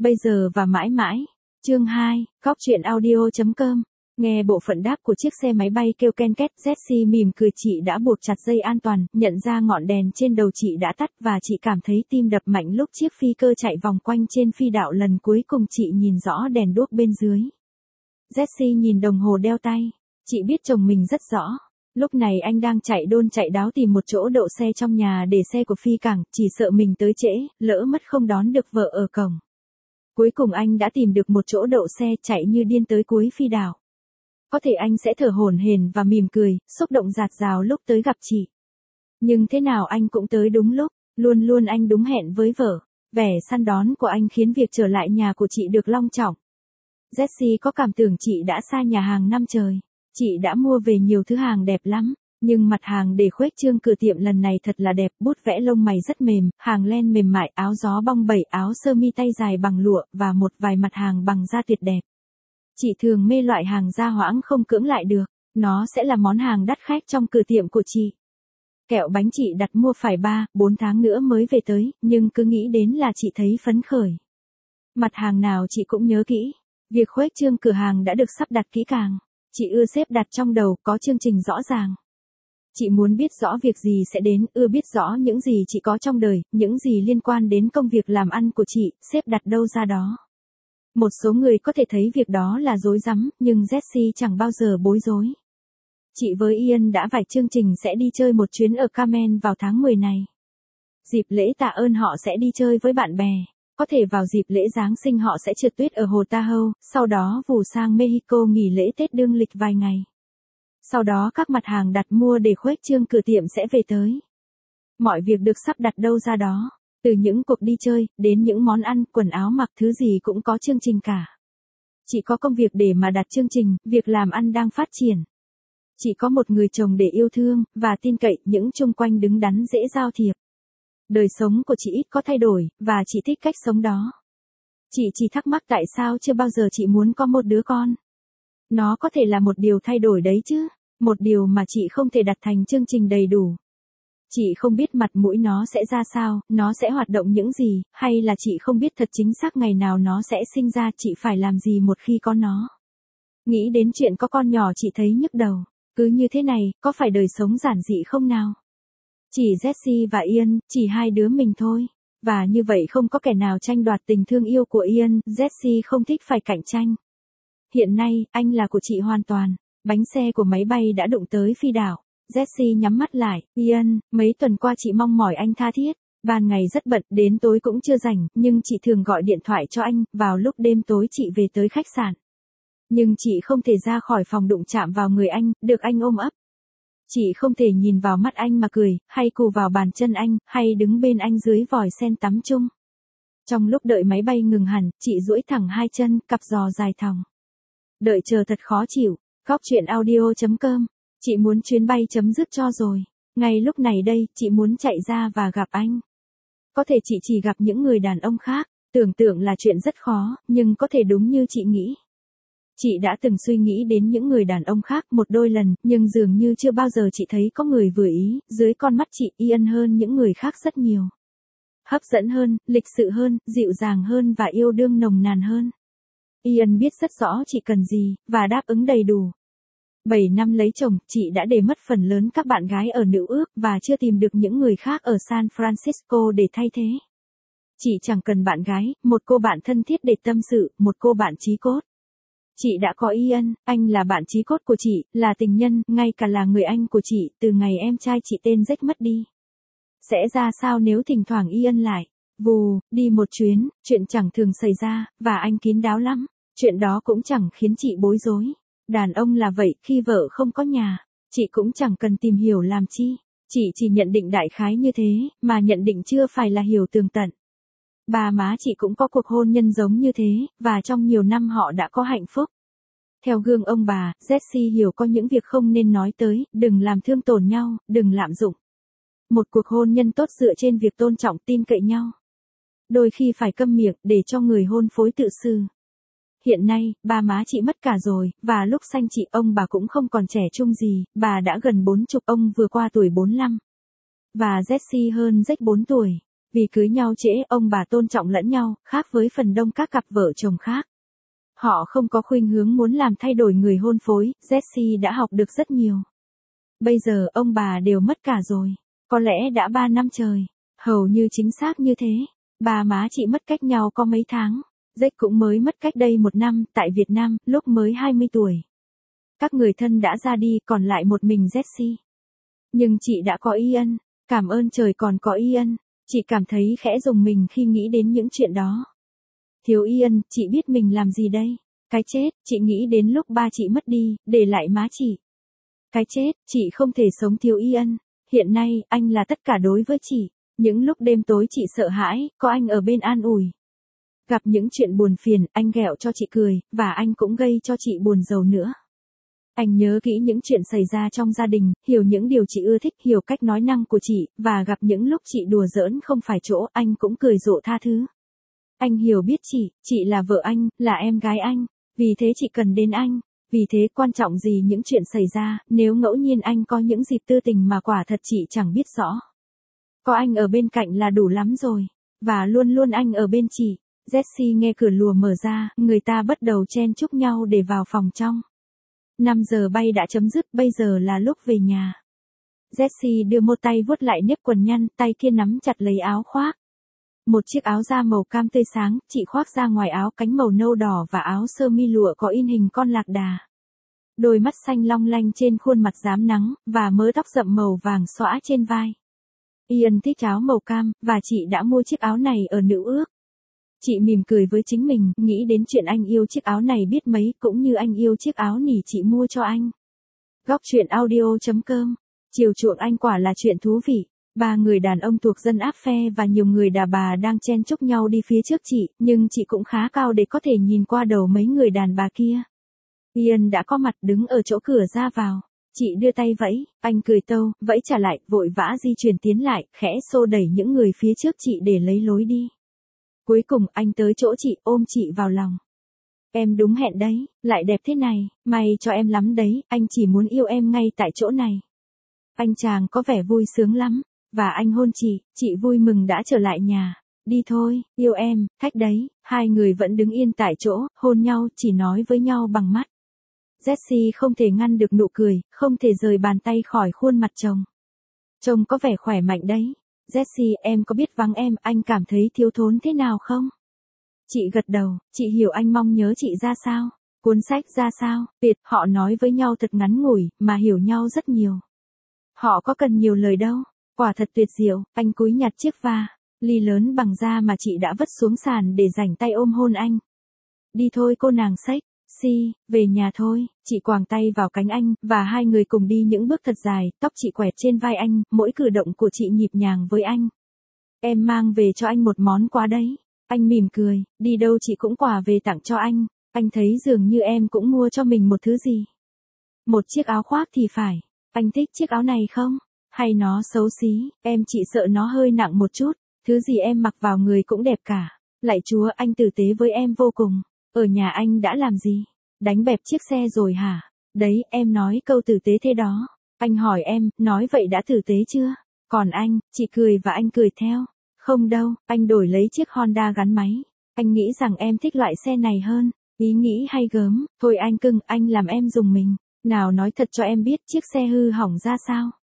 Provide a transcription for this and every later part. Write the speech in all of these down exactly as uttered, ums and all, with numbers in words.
Bây giờ và mãi mãi. Chương hai, Cóc truyện audio chấm com. Nghe bộ phận đáp của chiếc xe máy bay kêu ken két, Jessie mỉm cười. Chị đã buộc chặt dây an toàn, nhận ra ngọn đèn trên đầu chị đã tắt và chị cảm thấy tim đập mạnh lúc chiếc phi cơ chạy vòng quanh trên phi đạo lần cuối cùng. Chị nhìn rõ đèn đuốc bên dưới. Jessie nhìn đồng hồ đeo tay. Chị biết chồng mình rất rõ. Lúc này anh đang chạy đôn chạy đáo tìm một chỗ đậu xe trong nhà để xe của phi cảng, chỉ sợ mình tới trễ, lỡ mất không đón được vợ ở cổng. Cuối cùng anh đã tìm được một chỗ đậu xe, chạy như điên tới cuối phi đảo. Có thể anh sẽ thở hổn hển và mỉm cười, xúc động dạt dào lúc tới gặp chị. Nhưng thế nào anh cũng tới đúng lúc, luôn luôn anh đúng hẹn với vợ. Vẻ săn đón của anh khiến việc trở lại nhà của chị được long trọng. Jessie có cảm tưởng chị đã xa nhà hàng năm trời. Chị đã mua về nhiều thứ hàng đẹp lắm, nhưng mặt hàng để khuếch trương cửa tiệm lần này thật là đẹp, bút vẽ lông mày rất mềm, hàng len mềm mại, áo gió bong bẩy, áo sơ mi tay dài bằng lụa và một vài mặt hàng bằng da tuyệt đẹp. Chị thường mê loại hàng da hoãng không cưỡng lại được, nó sẽ là món hàng đắt khách trong cửa tiệm của chị. Kẹo bánh chị đặt mua phải ba, bốn tháng nữa mới về tới, nhưng cứ nghĩ đến là chị thấy phấn khởi. Mặt hàng nào chị cũng nhớ kỹ, việc khuếch trương cửa hàng đã được sắp đặt kỹ càng. Chị ưa xếp đặt trong đầu, có chương trình rõ ràng. Chị muốn biết rõ việc gì sẽ đến, ưa biết rõ những gì chị có trong đời, những gì liên quan đến công việc làm ăn của chị, xếp đặt đâu ra đó. Một số người có thể thấy việc đó là rối rắm, nhưng Jessie chẳng bao giờ bối rối. Chị với Ian đã vạch chương trình sẽ đi chơi một chuyến ở Cayman vào tháng mười này. Dịp lễ tạ ơn họ sẽ đi chơi với bạn bè. Có thể vào dịp lễ Giáng sinh họ sẽ trượt tuyết ở hồ Tahoe, sau đó vù sang Mexico nghỉ lễ Tết dương lịch vài ngày. Sau đó các mặt hàng đặt mua để khuếch trương cửa tiệm sẽ về tới. Mọi việc được sắp đặt đâu ra đó, từ những cuộc đi chơi, đến những món ăn, quần áo mặc, thứ gì cũng có chương trình cả. Chị có công việc để mà đặt chương trình, việc làm ăn đang phát triển. Chị có một người chồng để yêu thương, và tin cậy, những chung quanh đứng đắn dễ giao thiệp. Đời sống của chị ít có thay đổi, và chị thích cách sống đó. Chị chỉ thắc mắc tại sao chưa bao giờ chị muốn có một đứa con. Nó có thể là một điều thay đổi đấy chứ, một điều mà chị không thể đặt thành chương trình đầy đủ. Chị không biết mặt mũi nó sẽ ra sao, nó sẽ hoạt động những gì, hay là chị không biết thật chính xác ngày nào nó sẽ sinh ra, chị phải làm gì một khi có nó. Nghĩ đến chuyện có con nhỏ chị thấy nhức đầu, cứ như thế này, có phải đời sống giản dị không nào? Chỉ Jessie và Ian, chỉ hai đứa mình thôi. Và như vậy không có kẻ nào tranh đoạt tình thương yêu của Ian, Jessie không thích phải cạnh tranh. Hiện nay, anh là của chị hoàn toàn. Bánh xe của máy bay đã đụng tới phi đảo. Jessie nhắm mắt lại. Ian, mấy tuần qua chị mong mỏi anh tha thiết. Ban ngày rất bận, đến tối cũng chưa rảnh, nhưng chị thường gọi điện thoại cho anh, vào lúc đêm tối chị về tới khách sạn. Nhưng chị không thể ra khỏi phòng đụng chạm vào người anh, được anh ôm ấp. Chị không thể nhìn vào mắt anh mà cười, hay cù vào bàn chân anh, hay đứng bên anh dưới vòi sen tắm chung. Trong lúc đợi máy bay ngừng hẳn, chị duỗi thẳng hai chân, cặp giò dài thòng. Đợi chờ thật khó chịu. Cóc truyện audio chấm com. Chị muốn chuyến bay chấm dứt cho rồi. Ngay lúc này đây, chị muốn chạy ra và gặp anh. Có thể chị chỉ gặp những người đàn ông khác, tưởng tượng là chuyện rất khó, nhưng có thể đúng như chị nghĩ. Chị đã từng suy nghĩ đến những người đàn ông khác một đôi lần, nhưng dường như chưa bao giờ chị thấy có người vừa ý, dưới con mắt chị, Ian hơn những người khác rất nhiều. Hấp dẫn hơn, lịch sự hơn, dịu dàng hơn và yêu đương nồng nàn hơn. Ian biết rất rõ chị cần gì, và đáp ứng đầy đủ. Bảy năm lấy chồng, chị đã để mất phần lớn các bạn gái ở Nữ Ước, và chưa tìm được những người khác ở San Francisco để thay thế. Chị chẳng cần bạn gái, một cô bạn thân thiết để tâm sự, một cô bạn chí cốt. Chị đã có Ian, anh là bạn chí cốt của chị, là tình nhân, ngay cả là người anh của chị, từ ngày em trai chị tên Jack mất đi. Sẽ ra sao nếu thỉnh thoảng Ian lại, vù, đi một chuyến, chuyện chẳng thường xảy ra, và anh kín đáo lắm, chuyện đó cũng chẳng khiến chị bối rối. Đàn ông là vậy, khi vợ không có nhà, chị cũng chẳng cần tìm hiểu làm chi, chị chỉ nhận định đại khái như thế, mà nhận định chưa phải là hiểu tường tận. Ba má chị cũng có cuộc hôn nhân giống như thế, và trong nhiều năm họ đã có hạnh phúc. Theo gương ông bà, Jessie hiểu có những việc không nên nói tới, đừng làm thương tổn nhau, đừng lạm dụng. Một cuộc hôn nhân tốt dựa trên việc tôn trọng, tin cậy nhau. Đôi khi phải câm miệng để cho người hôn phối tự xử. Hiện nay, ba má chị mất cả rồi, và lúc sanh chị ông bà cũng không còn trẻ trung gì, bà đã gần bốn chục, ông vừa qua tuổi bốn lăm. Và Jessie hơn Jack bốn tuổi. Vì cưới nhau trễ, ông bà tôn trọng lẫn nhau, khác với phần đông các cặp vợ chồng khác. Họ không có khuynh hướng muốn làm thay đổi người hôn phối, Jessie đã học được rất nhiều. Bây giờ ông bà đều mất cả rồi. Có lẽ đã ba năm trời. Hầu như chính xác như thế. Bà má chị mất cách nhau có mấy tháng. Jack cũng mới mất cách đây một năm, tại Việt Nam, lúc mới hai mươi tuổi. Các người thân đã ra đi, còn lại một mình Jessie. Nhưng chị đã có Ian. Cảm ơn trời còn có Ian. Chị cảm thấy khẽ rùng mình khi nghĩ đến những chuyện đó. Thiếu Ian, chị biết mình làm gì đây? Cái chết, chị nghĩ đến lúc ba chị mất đi, để lại má chị. Cái chết, chị không thể sống thiếu Ian. Hiện nay, anh là tất cả đối với chị. Những lúc đêm tối chị sợ hãi, có anh ở bên an ủi. Gặp những chuyện buồn phiền, anh ghẹo cho chị cười, và anh cũng gây cho chị buồn rầu nữa. Anh nhớ kỹ những chuyện xảy ra trong gia đình, hiểu những điều chị ưa thích, hiểu cách nói năng của chị, và gặp những lúc chị đùa giỡn không phải chỗ, anh cũng cười rộ tha thứ. Anh hiểu biết chị, chị là vợ anh, là em gái anh, vì thế chị cần đến anh. Vì thế quan trọng gì những chuyện xảy ra, nếu ngẫu nhiên anh có những dịp tư tình mà quả thật chị chẳng biết rõ. Có anh ở bên cạnh là đủ lắm rồi, và luôn luôn anh ở bên chị. Jessie nghe cửa lùa mở ra, người ta bắt đầu chen chúc nhau để vào phòng trong. năm giờ bay đã chấm dứt, bây giờ là lúc về nhà. Jessie đưa một tay vuốt lại nếp quần nhăn, tay kia nắm chặt lấy áo khoác. Một chiếc áo da màu cam tươi sáng, chị khoác ra ngoài áo cánh màu nâu đỏ và áo sơ mi lụa có in hình con lạc đà. Đôi mắt xanh long lanh trên khuôn mặt rám nắng, và mớ tóc rậm màu vàng xõa trên vai. Ian thích áo màu cam, và chị đã mua chiếc áo này ở Nữ Ước. Chị mỉm cười với chính mình, nghĩ đến chuyện anh yêu chiếc áo này biết mấy, cũng như anh yêu chiếc áo nỉ chị mua cho anh. Góc truyện audio chấm com. Chiều chuộng anh quả là chuyện thú vị. Ba người đàn ông thuộc dân áp phe và nhiều người đàn bà đang chen chúc nhau đi phía trước chị, nhưng chị cũng khá cao để có thể nhìn qua đầu mấy người đàn bà kia. Ian đã có mặt đứng ở chỗ cửa ra vào. Chị đưa tay vẫy, anh cười tâu, vẫy trả lại, vội vã di chuyển tiến lại, khẽ xô đẩy những người phía trước chị để lấy lối đi. Cuối cùng anh tới chỗ chị, ôm chị vào lòng. Em đúng hẹn đấy, lại đẹp thế này, may cho em lắm đấy, anh chỉ muốn yêu em ngay tại chỗ này. Anh chàng có vẻ vui sướng lắm, và anh hôn chị, chị vui mừng đã trở lại nhà. Đi thôi, yêu em, thách đấy, hai người vẫn đứng yên tại chỗ, hôn nhau, chỉ nói với nhau bằng mắt. Jessie không thể ngăn được nụ cười, không thể rời bàn tay khỏi khuôn mặt chồng. Trông có vẻ khỏe mạnh đấy. Jessie, em có biết vắng em, anh cảm thấy thiếu thốn thế nào không? Chị gật đầu, chị hiểu anh mong nhớ chị ra sao, cuốn sách ra sao, tuyệt, họ nói với nhau thật ngắn ngủi, mà hiểu nhau rất nhiều. Họ có cần nhiều lời đâu, quả thật tuyệt diệu, anh cúi nhặt chiếc va, ly lớn bằng da mà chị đã vứt xuống sàn để rảnh tay ôm hôn anh. Đi thôi cô nàng sách, si, về nhà thôi, chị quàng tay vào cánh anh, và hai người cùng đi những bước thật dài, tóc chị quẹt trên vai anh, mỗi cử động của chị nhịp nhàng với anh. Em mang về cho anh một món quà đấy. Anh mỉm cười, đi đâu chị cũng quà về tặng cho anh, anh thấy dường như em cũng mua cho mình một thứ gì. Một chiếc áo khoác thì phải, anh thích chiếc áo này không? Hay nó xấu xí, em chỉ sợ nó hơi nặng một chút, thứ gì em mặc vào người cũng đẹp cả. Lạy Chúa, anh tử tế với em vô cùng. Ở nhà anh đã làm gì? Đánh bẹp chiếc xe rồi hả? Đấy, em nói câu tử tế thế đó. Anh hỏi em, nói vậy đã tử tế chưa? Còn anh, chị cười và anh cười theo. Không đâu, anh đổi lấy chiếc Honda gắn máy. Anh nghĩ rằng em thích loại xe này hơn. Ý nghĩ hay gớm, thôi anh cưng, anh làm em dùng mình. Nào nói thật cho em biết chiếc xe hư hỏng ra sao?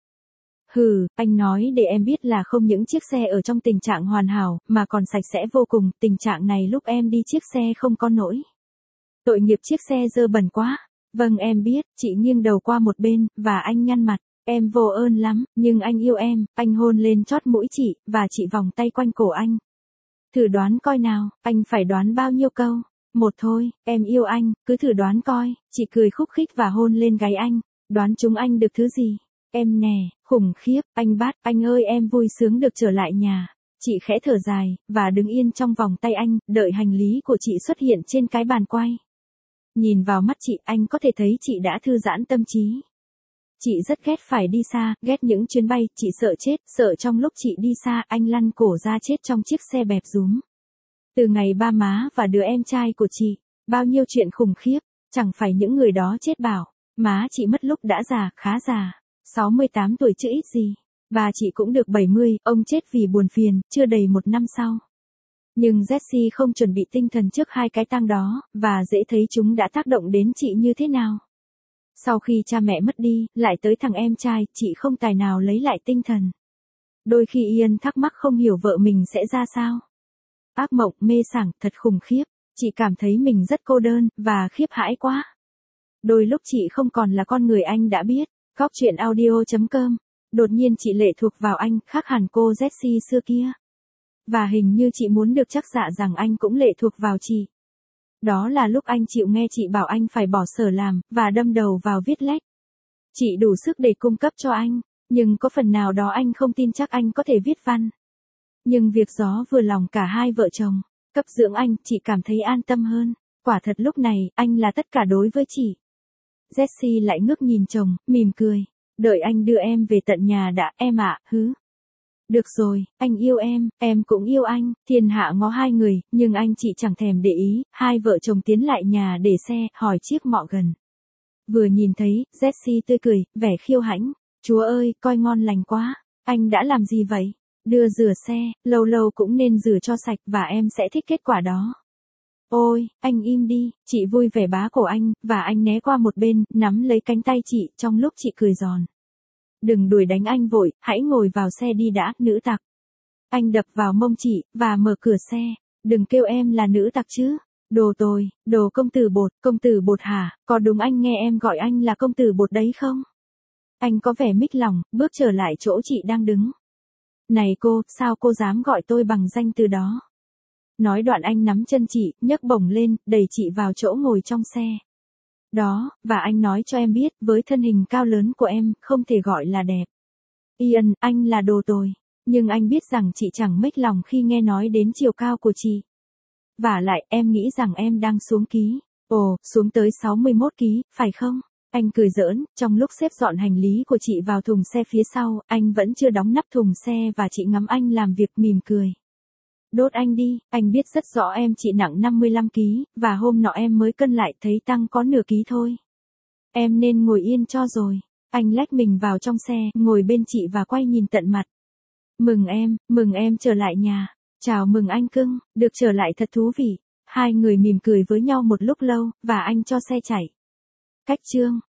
Hừ, anh nói để em biết là không những chiếc xe ở trong tình trạng hoàn hảo, mà còn sạch sẽ vô cùng, tình trạng này lúc em đi chiếc xe không có nỗi. Tội nghiệp chiếc xe dơ bẩn quá. Vâng em biết, chị nghiêng đầu qua một bên, và anh nhăn mặt. Em vô ơn lắm, nhưng anh yêu em, anh hôn lên chót mũi chị, và chị vòng tay quanh cổ anh. Thử đoán coi nào, anh phải đoán bao nhiêu câu? Một thôi, em yêu anh, cứ thử đoán coi, chị cười khúc khích và hôn lên gáy anh. Đoán chúng anh được thứ gì? Em nè, khủng khiếp, anh Bát, anh ơi em vui sướng được trở lại nhà. Chị khẽ thở dài, và đứng yên trong vòng tay anh, đợi hành lý của chị xuất hiện trên cái bàn quay. Nhìn vào mắt chị, anh có thể thấy chị đã thư giãn tâm trí. Chị rất ghét phải đi xa, ghét những chuyến bay, chị sợ chết, sợ trong lúc chị đi xa, anh lăn cổ ra chết trong chiếc xe bẹp rúm. Từ ngày ba má và đứa em trai của chị, bao nhiêu chuyện khủng khiếp, chẳng phải những người đó chết bảo, má chị mất lúc đã già, khá già, sáu mươi tám tuổi chứ ít gì. Và chị cũng được bảy mươi, ông chết vì buồn phiền, chưa đầy một năm sau. Nhưng Jessie không chuẩn bị tinh thần trước hai cái tang đó, và dễ thấy chúng đã tác động đến chị như thế nào. Sau khi cha mẹ mất đi, lại tới thằng em trai, chị không tài nào lấy lại tinh thần. Đôi khi Ian thắc mắc không hiểu vợ mình sẽ ra sao. Ác mộng, mê sảng, thật khủng khiếp. Chị cảm thấy mình rất cô đơn, và khiếp hãi quá. Đôi lúc chị không còn là con người anh đã biết. Góc chuyện audio chấm com. Đột nhiên chị lệ thuộc vào anh, khác hẳn cô Jessie xưa kia. Và hình như chị muốn được chắc dạ rằng anh cũng lệ thuộc vào chị. Đó là lúc anh chịu nghe chị bảo anh phải bỏ sở làm, và đâm đầu vào viết lách. Chị đủ sức để cung cấp cho anh, nhưng có phần nào đó anh không tin chắc anh có thể viết văn. Nhưng việc gió vừa lòng cả hai vợ chồng, cấp dưỡng anh, chị cảm thấy an tâm hơn. Quả thật lúc này, anh là tất cả đối với chị. Jessie lại ngước nhìn chồng, mỉm cười. Đợi anh đưa em về tận nhà đã, em ạ, hứ. Được rồi, anh yêu em, em cũng yêu anh, thiên hạ ngó hai người, nhưng anh chị chẳng thèm để ý. Hai vợ chồng tiến lại nhà để xe, hỏi chiếc mọ gần. Vừa nhìn thấy, Jessie tươi cười, vẻ khiêu hãnh. Chúa ơi, coi ngon lành quá, anh đã làm gì vậy? Đưa rửa xe, lâu lâu cũng nên rửa cho sạch và em sẽ thích kết quả đó. Ôi, anh im đi, chị vui vẻ bá cổ anh, và anh né qua một bên, nắm lấy cánh tay chị, trong lúc chị cười giòn. Đừng đuổi đánh anh vội, hãy ngồi vào xe đi đã, nữ tặc. Anh đập vào mông chị, và mở cửa xe. Đừng kêu em là nữ tặc chứ. Đồ tồi, đồ công tử bột, công tử bột hả, có đúng anh nghe em gọi anh là công tử bột đấy không? Anh có vẻ mích lòng, bước trở lại chỗ chị đang đứng. Này cô, sao cô dám gọi tôi bằng danh từ đó? Nói đoạn anh nắm chân chị, nhấc bổng lên, đẩy chị vào chỗ ngồi trong xe. Đó, và anh nói cho em biết, với thân hình cao lớn của em, không thể gọi là đẹp. Ian, anh là đồ tồi. Nhưng anh biết rằng chị chẳng mếch lòng khi nghe nói đến chiều cao của chị. Vả lại, em nghĩ rằng em đang xuống ký. Ồ, xuống tới sáu mươi mốt ký, phải không? Anh cười giỡn, trong lúc xếp dọn hành lý của chị vào thùng xe phía sau, anh vẫn chưa đóng nắp thùng xe và chị ngắm anh làm việc mỉm cười. Đốt anh đi, anh biết rất rõ em chị nặng năm mươi lăm ký, và hôm nọ em mới cân lại thấy tăng có nửa ký thôi. Em nên ngồi yên cho rồi. Anh lách mình vào trong xe, ngồi bên chị và quay nhìn tận mặt. Mừng em, mừng em trở lại nhà. Chào mừng anh cưng, được trở lại thật thú vị. Hai người mỉm cười với nhau một lúc lâu, và anh cho xe chạy. Cách chương